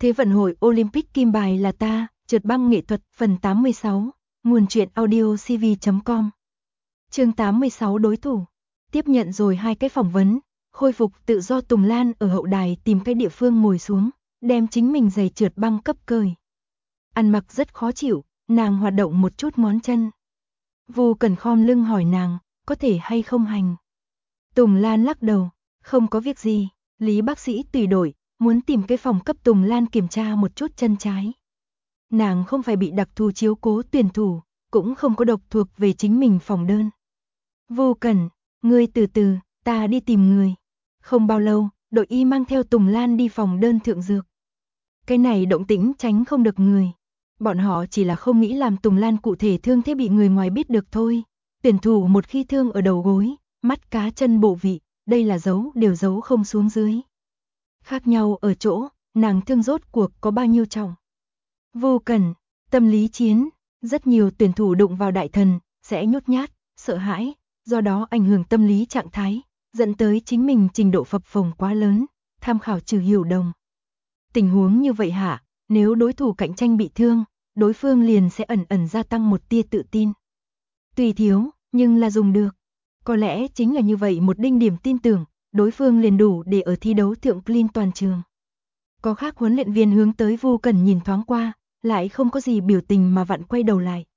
Thế vận hội Olympic kim bài là ta, trượt băng nghệ thuật phần 86, nguồn truyện audio cv.com. Chương 86 đối thủ. Tiếp nhận rồi 2 cái phỏng vấn, khôi phục tự do Tùng Lan ở hậu đài tìm cái địa phương ngồi xuống, đem chính mình giày trượt băng cấp cởi. Ăn mặc rất khó chịu, nàng hoạt động một chút ngón chân. Vu Cẩn khom lưng hỏi nàng, có thể hay không hành. Tùng Lan lắc đầu, không có việc gì, Lý bác sĩ tùy đổi, muốn tìm cái phòng cấp Tùng Lan kiểm tra một chút chân trái. Nàng không phải bị đặc thù chiếu cố tuyển thủ, cũng không có độc thuộc về chính mình phòng đơn. Vu Cẩn, ngươi từ từ, ta đi tìm người. Không bao lâu, đội y mang theo Tùng Lan đi phòng đơn thượng dược. Cái này động tĩnh tránh không được người. Bọn họ chỉ là không nghĩ làm Tùng Lan cụ thể thương thế bị người ngoài biết được thôi. Tuyển thủ một khi thương ở đầu gối, mắt cá chân bộ vị, đây là đều giấu không xuống dưới. Khác nhau ở chỗ, nàng thương rốt cuộc có bao nhiêu trọng. Vu Cẩn, tâm lý chiến, rất nhiều tuyển thủ đụng vào đại thần, sẽ nhút nhát, sợ hãi, do đó ảnh hưởng tâm lý trạng thái, dẫn tới chính mình trình độ phập phồng quá lớn, tham khảo trừ hiểu đồng. Tình huống như vậy hạ, nếu đối thủ cạnh tranh bị thương, đối phương liền sẽ ẩn ẩn gia tăng một tia tự tin. Tùy thiếu, nhưng là dùng được. Có lẽ chính là như vậy một đinh điểm tin tưởng, đối phương liền đủ để ở thi đấu thượng clean toàn trường. Có khác huấn luyện viên hướng tới Vu Cẩn nhìn thoáng qua, lại không có gì biểu tình mà vặn quay đầu lại.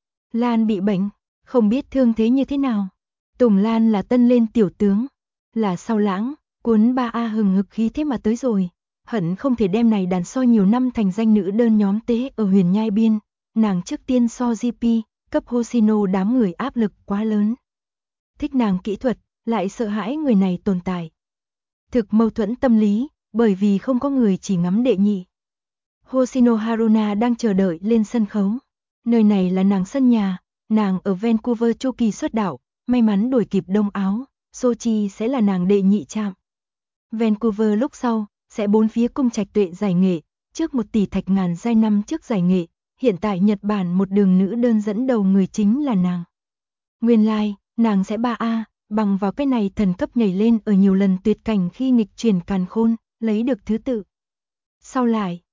Lan bị bệnh, không biết thương thế như thế nào. Tùng Lan là tân lên tiểu tướng, là sau lãng, cuốn 3A hừng hực khí thế mà tới rồi. Hận không thể đem này đàn soi nhiều năm thành danh nữ đơn nhóm tế ở huyền nhai biên. Nàng trước tiên so GP, cấp Hoshino đám người áp lực quá lớn. Thích nàng kỹ thuật, lại sợ hãi người này tồn tại. Thực mâu thuẫn tâm lý, bởi vì không có người chỉ ngắm đệ nhị. Hoshino Haruna đang chờ đợi lên sân khấu. Nơi này là nàng sân nhà, nàng ở Vancouver chu kỳ xuất đạo, may mắn đuổi kịp Đông Áo, Sochi sẽ là nàng đệ nhị trạm. Vancouver lúc sau, sẽ bốn phía cung trạch tuệ giải nghệ, trước 1 tỷ thạch ngàn giai năm trước giải nghệ, hiện tại Nhật Bản một đường nữ đơn dẫn đầu người chính là nàng. Nguyên lai, nàng sẽ 3A, bằng vào cái này thần cấp nhảy lên ở nhiều lần tuyệt cảnh khi nghịch chuyển càn khôn, lấy được thứ tự. Sau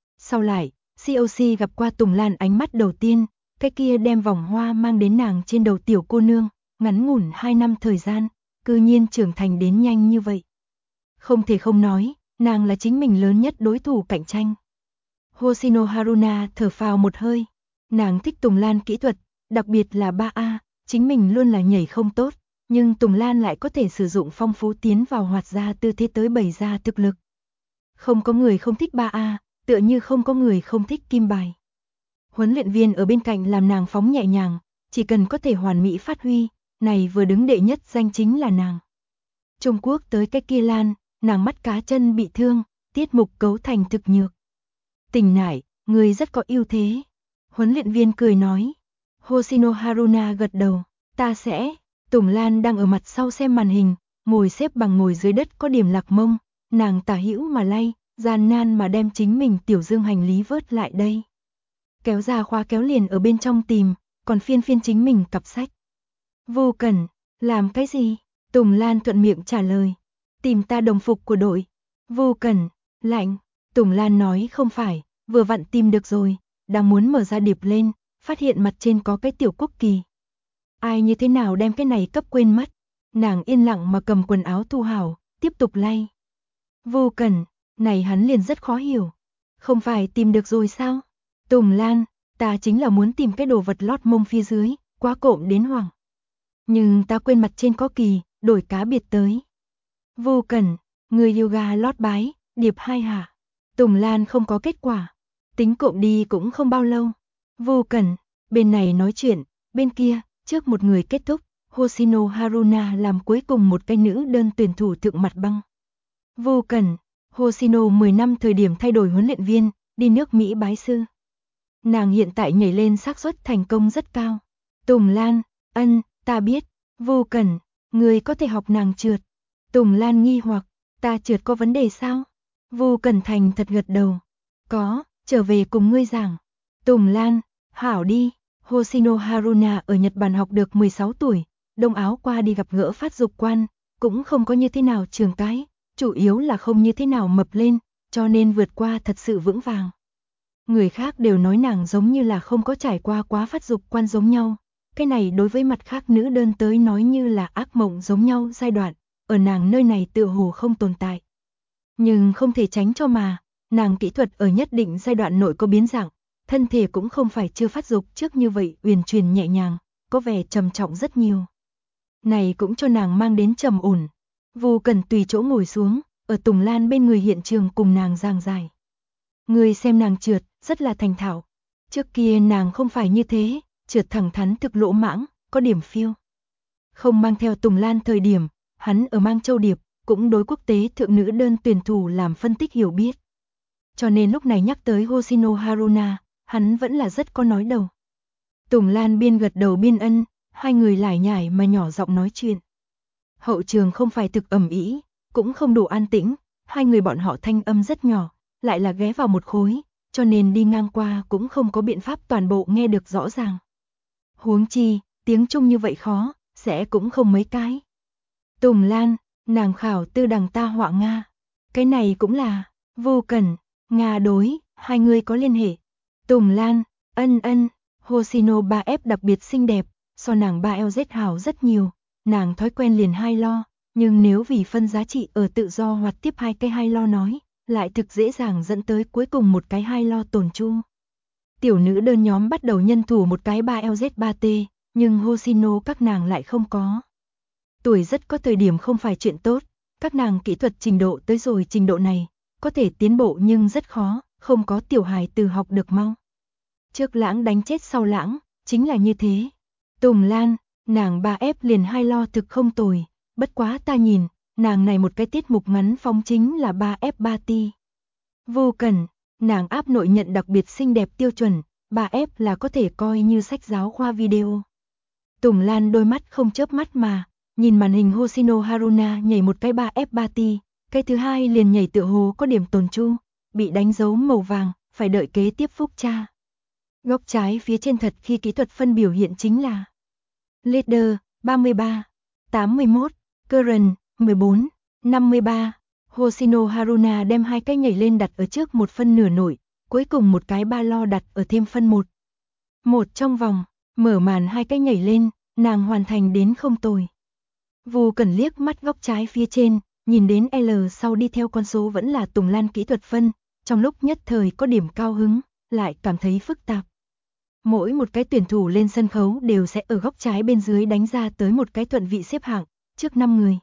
lại, COC gặp qua Tùng Lan ánh mắt đầu tiên, cái kia đem vòng hoa mang đến nàng trên đầu tiểu cô nương, ngắn ngủn 2 năm thời gian, cư nhiên trưởng thành đến nhanh như vậy. Không thể không nói, nàng là chính mình lớn nhất đối thủ cạnh tranh. Hoshino Haruna thở phào một hơi, nàng thích Tùng Lan kỹ thuật, đặc biệt là 3A, chính mình luôn là nhảy không tốt, nhưng Tùng Lan lại có thể sử dụng phong phú tiến vào hoạt ra tư thế tới bày ra thực lực. Không có người không thích 3A, tựa như không có người không thích kim bài. Huấn luyện viên ở bên cạnh làm nàng phóng nhẹ nhàng, chỉ cần có thể hoàn mỹ phát huy, này vừa đứng đệ nhất danh chính là nàng. Trung Quốc tới cái kia Lan, nàng mắt cá chân bị thương, tiết mục cấu thành thực nhược. Tỉnh nải, người rất có ưu thế. Huấn luyện viên cười nói. Hoshino Haruna gật đầu, ta sẽ. Tùng Lan đang ở mặt sau xem màn hình, ngồi xếp bằng ngồi dưới đất có điểm lạc mông, nàng tả hữu mà lay, gian nan mà đem chính mình tiểu dương hành lý vớt lại đây. Kéo ra khóa kéo liền ở bên trong tìm, còn phiên chính mình cặp sách. Vu Cẩn, làm cái gì? Tùng Lan thuận miệng trả lời. Tìm ta đồng phục của đội. Vu Cẩn, lạnh. Tùng Lan nói không phải, vừa vặn tìm được rồi, đang muốn mở ra điệp lên, phát hiện mặt trên có cái tiểu quốc kỳ. Ai như thế nào đem cái này cấp quên mất? Nàng yên lặng mà cầm quần áo thu hảo, tiếp tục lay. Vu Cẩn, này hắn liền rất khó hiểu. Không phải tìm được rồi sao? Tùng Lan, ta chính là muốn tìm cái đồ vật lót mông phía dưới, quá cộm đến hoảng. Nhưng ta quên mặt trên có kỳ, đổi cá biệt tới. Vu Cẩn, người yoga lót bái, điệp 2 hạ. Tùng Lan không có kết quả. Tính cộm đi cũng không bao lâu. Vu Cẩn, bên này nói chuyện, bên kia, trước một người kết thúc, Hoshino Haruna làm cuối cùng một cái nữ đơn tuyển thủ thượng mặt băng. Vu Cẩn, Hoshino 10 năm thời điểm thay đổi huấn luyện viên, đi nước Mỹ bái sư. Nàng hiện tại nhảy lên xác suất thành công rất cao. Tùng Lan, ta biết. Vu Cẩn, người có thể học nàng trượt. Tùng Lan nghi hoặc, ta trượt có vấn đề sao? Vu Cẩn thành thật gật đầu. Có, trở về cùng ngươi giảng. Tùng Lan, hảo đi. Hoshino Haruna ở Nhật Bản học được 16 tuổi, Đông Áo qua đi gặp gỡ phát dục quan, cũng không có như thế nào trường cái, chủ yếu là không như thế nào mập lên, cho nên vượt qua thật sự vững vàng. Người khác đều nói nàng giống như là không có trải qua quá phát dục quan giống nhau. Cái này đối với mặt khác nữ đơn tới nói như là ác mộng giống nhau giai đoạn, ở nàng nơi này tựa hồ không tồn tại. Nhưng không thể tránh cho mà, nàng kỹ thuật ở nhất định giai đoạn nội có biến dạng, thân thể cũng không phải chưa phát dục trước như vậy uyển chuyển nhẹ nhàng, có vẻ trầm trọng rất nhiều. Này cũng cho nàng mang đến trầm ổn. Vu Cần tùy chỗ ngồi xuống, ở Tùng Lan bên người hiện trường cùng nàng giảng giải. Người xem nàng trượt, rất là thành thạo. Trước kia nàng không phải như thế, trượt thẳng thắn thực lỗ mãng, có điểm phiêu. Không mang theo Tùng Lan thời điểm, hắn ở Mang Châu Điệp, cũng đối quốc tế thượng nữ đơn tuyển thủ làm phân tích hiểu biết. Cho nên lúc này nhắc tới Hoshino Haruna, hắn vẫn là rất có nói đầu. Tùng Lan biên gật đầu biên ân, hai người lải nhải mà nhỏ giọng nói chuyện. Hậu trường không phải thực ầm ĩ, cũng không đủ an tĩnh, hai người bọn họ thanh âm rất nhỏ, lại là ghé vào một khối, cho nên đi ngang qua cũng không có biện pháp toàn bộ nghe được rõ ràng. Huống chi, tiếng Trung như vậy khó, sẽ cũng không mấy cái. Tùng Lan, nàng khảo tư đằng ta họa Nga. Cái này cũng là, Vô Cẩn, Nga đối, hai người có liên hệ. Tùng Lan, ân, Hoshino 3F đặc biệt xinh đẹp, so nàng 3LZ hảo rất nhiều, nàng thói quen liền hai lo, nhưng nếu vì phân giá trị ở tự do hoặc tiếp hai cái hai lo nói, lại thực dễ dàng dẫn tới cuối cùng một cái hai lo tổn chu. Tiểu nữ đơn nhóm bắt đầu nhân thủ một cái 3LZ3T, nhưng Hoshino các nàng lại không có. Tuổi rất có thời điểm không phải chuyện tốt, các nàng kỹ thuật trình độ tới rồi trình độ này, có thể tiến bộ nhưng rất khó, không có tiểu hài từ học được mau. Trước lãng đánh chết sau lãng, chính là như thế. Tùng Lan, nàng 3F liền hai lo thực không tồi, bất quá ta nhìn, nàng này một cái tiết mục ngắn phóng chính là 3F3T. Vô Cần, nàng áp nội nhận đặc biệt xinh đẹp tiêu chuẩn, 3F là có thể coi như sách giáo khoa video. Tùng Lan đôi mắt không chớp mắt mà, nhìn màn hình Hoshino Haruna nhảy một cái 3F3T, cái thứ hai liền nhảy tựa hồ có điểm tồn chu, bị đánh dấu màu vàng, phải đợi kế tiếp phúc tra. Góc trái phía trên thật khi kỹ thuật phân biểu hiện chính là Leader 33, 81, Current 14, 53. Hoshino Haruna đem hai cái nhảy lên đặt ở trước một phân nửa nổi, cuối cùng một cái ba lo đặt ở thêm phân một. Một trong vòng, mở màn hai cái nhảy lên, nàng hoàn thành đến không tồi. Vu Cần liếc mắt góc trái phía trên, nhìn đến L sau đi theo con số vẫn là Tùng Lan kỹ thuật phân, trong lúc nhất thời có điểm cao hứng, lại cảm thấy phức tạp. Mỗi một cái tuyển thủ lên sân khấu đều sẽ ở góc trái bên dưới đánh ra tới một cái thuận vị xếp hạng, trước 5 người.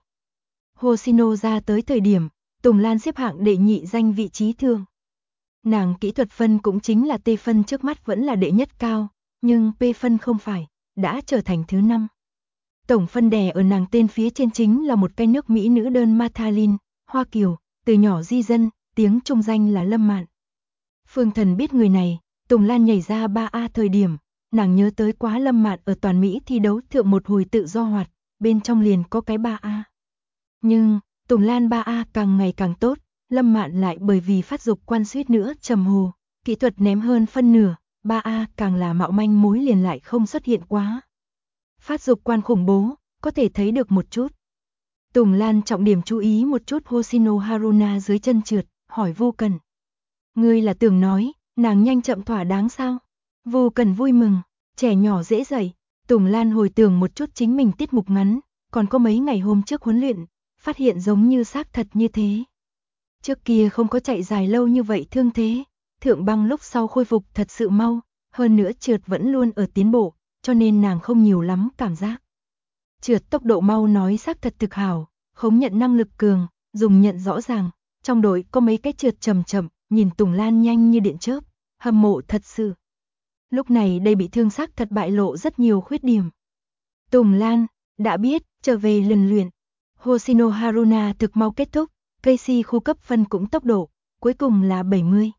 Hoshino ra tới thời điểm, Tùng Lan xếp hạng đệ nhị danh vị trí thường. Nàng kỹ thuật phân cũng chính là T phân trước mắt vẫn là đệ nhất cao, nhưng P phân không phải, đã trở thành thứ 5. Tổng phân đè ở nàng tên phía trên chính là một cái nước Mỹ nữ đơn Mathalin, Hoa Kiều, từ nhỏ di dân, tiếng trung danh là Lâm Mạn. Phương Thần biết người này, Tùng Lan nhảy ra 3A thời điểm, nàng nhớ tới quá Lâm Mạn ở toàn Mỹ thi đấu thượng một hồi tự do hoạt, bên trong liền có cái 3A. Nhưng, Tùng Lan 3A càng ngày càng tốt, Lâm Mạn lại bởi vì phát dục quan suýt nữa trầm hồ, kỹ thuật ném hơn phân nửa, 3A càng là mạo manh mối liền lại không xuất hiện quá. Phát dục quan khủng bố, có thể thấy được một chút. Tùng Lan trọng điểm chú ý một chút Hoshino Haruna dưới chân trượt, hỏi Vu Cần. Ngươi là tưởng nói, nàng nhanh chậm thỏa đáng sao? Vu Cần vui mừng, trẻ nhỏ dễ dạy. Tùng Lan hồi tưởng một chút chính mình tiết mục ngắn, còn có mấy ngày hôm trước huấn luyện, phát hiện giống như xác thật như thế. Trước kia không có chạy dài lâu như vậy thương thế, thượng băng lúc sau khôi phục thật sự mau, hơn nữa trượt vẫn luôn ở tiến bộ, cho nên nàng không nhiều lắm cảm giác. Trượt tốc độ mau nói xác thật thực hảo, khống nhận năng lực cường, dùng nhận rõ ràng, trong đội có mấy cái trượt chậm chậm, nhìn Tùng Lan nhanh như điện chớp, hâm mộ thật sự. Lúc này đây bị thương xác thật bại lộ rất nhiều khuyết điểm. Tùng Lan, đã biết, trở về lần luyện. Hoshino Haruna thực mau kết thúc, Casey khu cấp phân cũng tốc độ, cuối cùng là 70.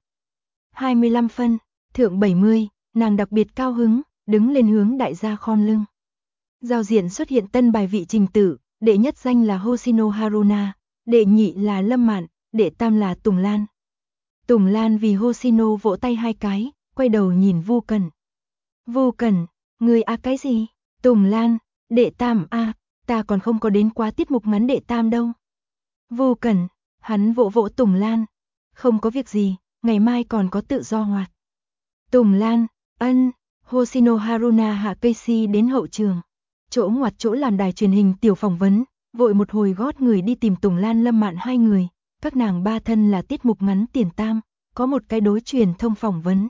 25 phân, thượng 70, nàng đặc biệt cao hứng, đứng lên hướng đại gia khom lưng. Giao diện xuất hiện tân bài vị trình tự, đệ nhất danh là Hoshino Haruna, đệ nhị là Lâm Mạn, đệ tam là Tùng Lan. Tùng Lan vì Hoshino vỗ tay hai cái, quay đầu nhìn Vu Cần. Vu Cần, người a cái gì? Tùng Lan, đệ tam a, ta còn không có đến quá tiết mục ngắn đệ tam đâu. Vu Cần, hắn vỗ vỗ Tùng Lan. Không có việc gì, ngày mai còn có tự do hoạt. Tùng Lan, ân, Hoshino Haruna hạ Casey đến hậu trường. Chỗ ngoặt chỗ làm đài truyền hình tiểu phỏng vấn, vội một hồi gót người đi tìm Tùng Lan Lâm Mạn hai người, các nàng ba thân là tiết mục ngắn tiền tam, có một cái đối truyền thông phỏng vấn.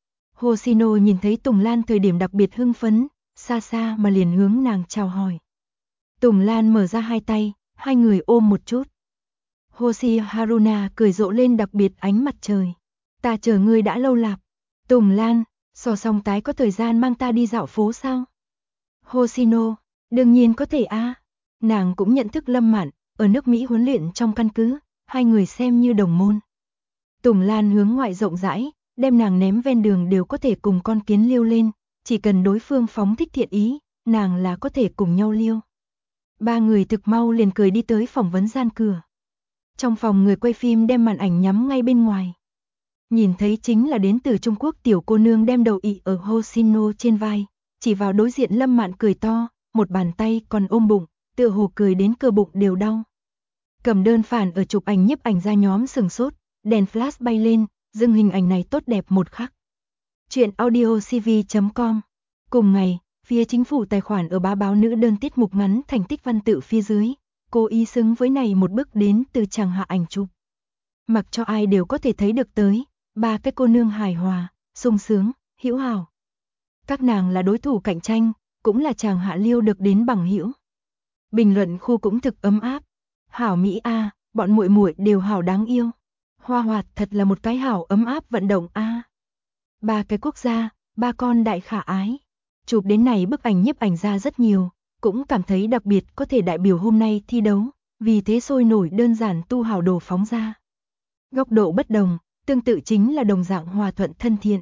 Hoshino nhìn thấy Tùng Lan thời điểm đặc biệt hưng phấn, xa xa mà liền hướng nàng chào hỏi. Tùng Lan mở ra hai tay, hai người ôm một chút. Hoshi Haruna cười rộ lên đặc biệt ánh mặt trời. Ta chờ ngươi đã lâu lạp. Tùng Lan, so song tái có thời gian mang ta đi dạo phố sao? Hoshino, đương nhiên có thể a. Nàng cũng nhận thức Lâm Mạn, ở nước Mỹ huấn luyện trong căn cứ, hai người xem như đồng môn. Tùng Lan hướng ngoại rộng rãi, đem nàng ném ven đường đều có thể cùng con kiến liêu lên, chỉ cần đối phương phóng thích thiện ý, nàng là có thể cùng nhau liêu. Ba người thực mau liền cười đi tới phỏng vấn gian cửa. Trong phòng người quay phim đem màn ảnh nhắm ngay bên ngoài. Nhìn thấy chính là đến từ Trung Quốc tiểu cô nương đem đầu ị ở Hoshino trên vai, chỉ vào đối diện Lâm Mạn cười to, một bàn tay còn ôm bụng, tựa hồ cười đến cơ bụng đều đau. Cầm đơn phản ở chụp ảnh nhiếp ảnh ra nhóm sừng sốt, đèn flash bay lên, dừng hình ảnh này tốt đẹp một khắc. Chuyện audiocv.com. Cùng ngày, phía chính phủ tài khoản ở báo nữ đơn tiết mục ngắn thành tích văn tự phía dưới, cô ý xứng với này một bước đến từ chàng hạ ảnh chụp. Mặc cho ai đều có thể thấy được tới, ba cái cô nương hài hòa, sung sướng, hữu hảo. Các nàng là đối thủ cạnh tranh, cũng là chàng hạ liêu được đến bằng hữu. Bình luận khu cũng thực ấm áp. Hảo Mỹ a, bọn muội muội đều hảo đáng yêu. Hoa Hoạt thật là một cái hảo ấm áp vận động a. Ba cái quốc gia, ba con đại khả ái. Chụp đến này bức ảnh nhiếp ảnh ra rất nhiều, cũng cảm thấy đặc biệt có thể đại biểu hôm nay thi đấu, vì thế sôi nổi đơn giản tu hảo đồ phóng ra. Góc độ bất đồng, tương tự chính là đồng dạng hòa thuận thân thiện.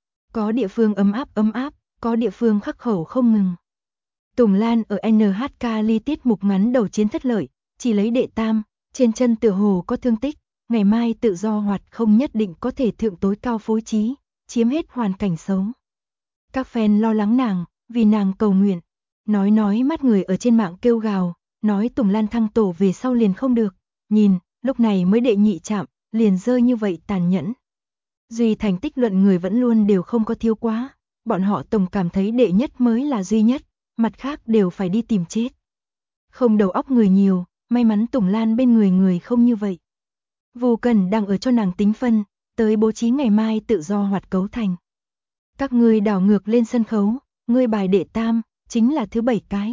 Có địa phương ấm áp, có địa phương khắc khẩu không ngừng. Tùng Lan ở NHK ly tiết mục ngắn đầu chiến thất lợi, chỉ lấy đệ tam, trên chân tựa hồ có thương tích, ngày mai tự do hoạt không nhất định có thể thượng tối cao phối trí, chiếm hết hoàn cảnh xấu. Các fan lo lắng nàng, vì nàng cầu nguyện, nói mắt người ở trên mạng kêu gào, nói Tùng Lan thăng tổ về sau liền không được, nhìn, lúc này mới đệ nhị chạm, liền rơi như vậy tàn nhẫn. Duy thành tích luận người vẫn luôn đều không có thiếu quá, bọn họ tổng cảm thấy đệ nhất mới là duy nhất, mặt khác đều phải đi tìm chết. Không đầu óc người nhiều, may mắn Tùng Lan bên người không như vậy. Vu Cần đang ở cho nàng tính phân, tới bố trí ngày mai tự do hoạt cấu thành. Các ngươi đảo ngược lên sân khấu, ngươi bài đệ tam, chính là thứ 7 cái.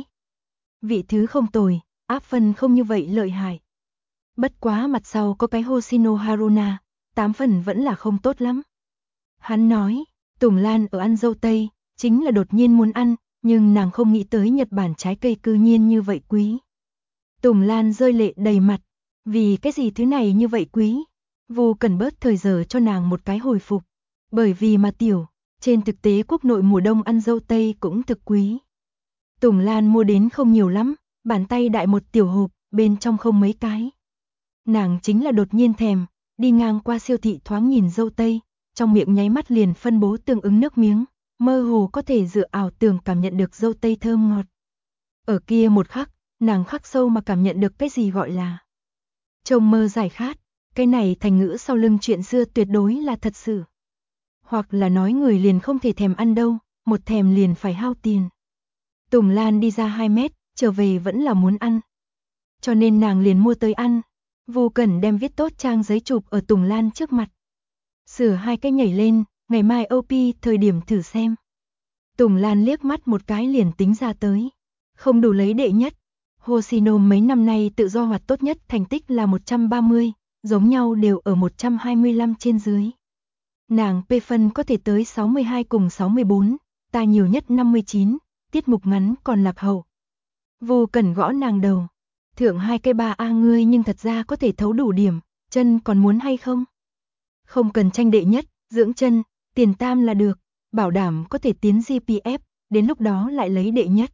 Vị thứ không tồi, áp phân không như vậy lợi hại. Bất quá mặt sau có cái Hoshino Haruna, 8 phần vẫn là không tốt lắm. Hắn nói, Tùng Lan ở ăn dâu tây, chính là đột nhiên muốn ăn, nhưng nàng không nghĩ tới Nhật Bản trái cây cư nhiên như vậy quý. Tùng Lan rơi lệ đầy mặt, vì cái gì thứ này như vậy quý? Vu Cần bớt thời giờ cho nàng một cái hồi phục, bởi vì mà tiểu, trên thực tế quốc nội mùa đông ăn dâu tây cũng thực quý. Tùng Lan mua đến không nhiều lắm, bàn tay đại một tiểu hộp, bên trong không mấy cái. Nàng chính là đột nhiên thèm, đi ngang qua siêu thị thoáng nhìn dâu tây, trong miệng nháy mắt liền phân bố tương ứng nước miếng, mơ hồ có thể dựa ảo tưởng cảm nhận được dâu tây thơm ngọt. Ở kia một khắc, nàng khắc sâu mà cảm nhận được cái gì gọi là trông mơ giải khát, cái này thành ngữ sau lưng chuyện xưa tuyệt đối là thật sự. Hoặc là nói người liền không thể thèm ăn đâu, một thèm liền phải hao tiền. Tùng Lan đi ra 2 mét, trở về vẫn là muốn ăn. Cho nên nàng liền mua tới ăn. Vu Cẩn đem viết tốt trang giấy chụp ở Tùng Lan trước mặt. Sửa 2 cái nhảy lên, ngày mai OP thời điểm thử xem. Tùng Lan liếc mắt một cái liền tính ra tới. Không đủ lấy đệ nhất. Hoshino mấy năm nay tự do hoạt tốt nhất thành tích là 130, giống nhau đều ở 125 trên dưới. Nàng P phân có thể tới 62 cùng 64, ta nhiều nhất 59, tiết mục ngắn còn lạc hậu. Vu Cẩn gõ nàng đầu. Thượng 2 cái 3A ngươi nhưng thật ra có thể thấu đủ điểm, chân còn muốn hay không? Không cần tranh đệ nhất, dưỡng chân, tiền tam là được, bảo đảm có thể tiến GPF, đến lúc đó lại lấy đệ nhất.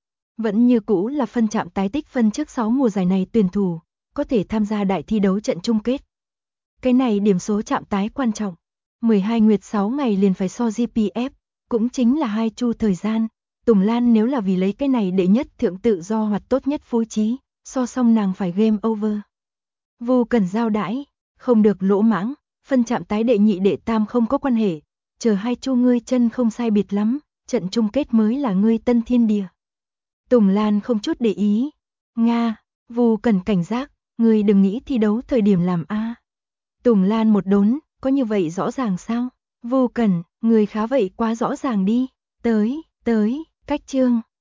Vẫn như cũ là phân chạm tái tích phân trước 6 mùa giải này tuyển thủ, có thể tham gia đại thi đấu trận chung kết. Cái này điểm số chạm tái quan trọng, 12 nguyệt 6 ngày liền phải so GPF, cũng chính là 2 chu thời gian. Tùng Lan nếu là vì lấy cái này đệ nhất thượng tự do hoặc tốt nhất phối trí, so xong nàng phải game over. Vu Cần giao đãi, không được lỗ mãng, phân chạm tái đệ nhị đệ tam không có quan hệ, chờ hai chu ngươi chân không sai biệt lắm, trận chung kết mới là ngươi tân thiên địa. Tùng Lan không chút để ý. Nga, Vu Cẩn cảnh giác, ngươi đừng nghĩ thi đấu thời điểm làm a. Tùng Lan một đốn, có như vậy rõ ràng sao? Vu Cẩn, người khá vậy quá rõ ràng đi. Tới, cách chương.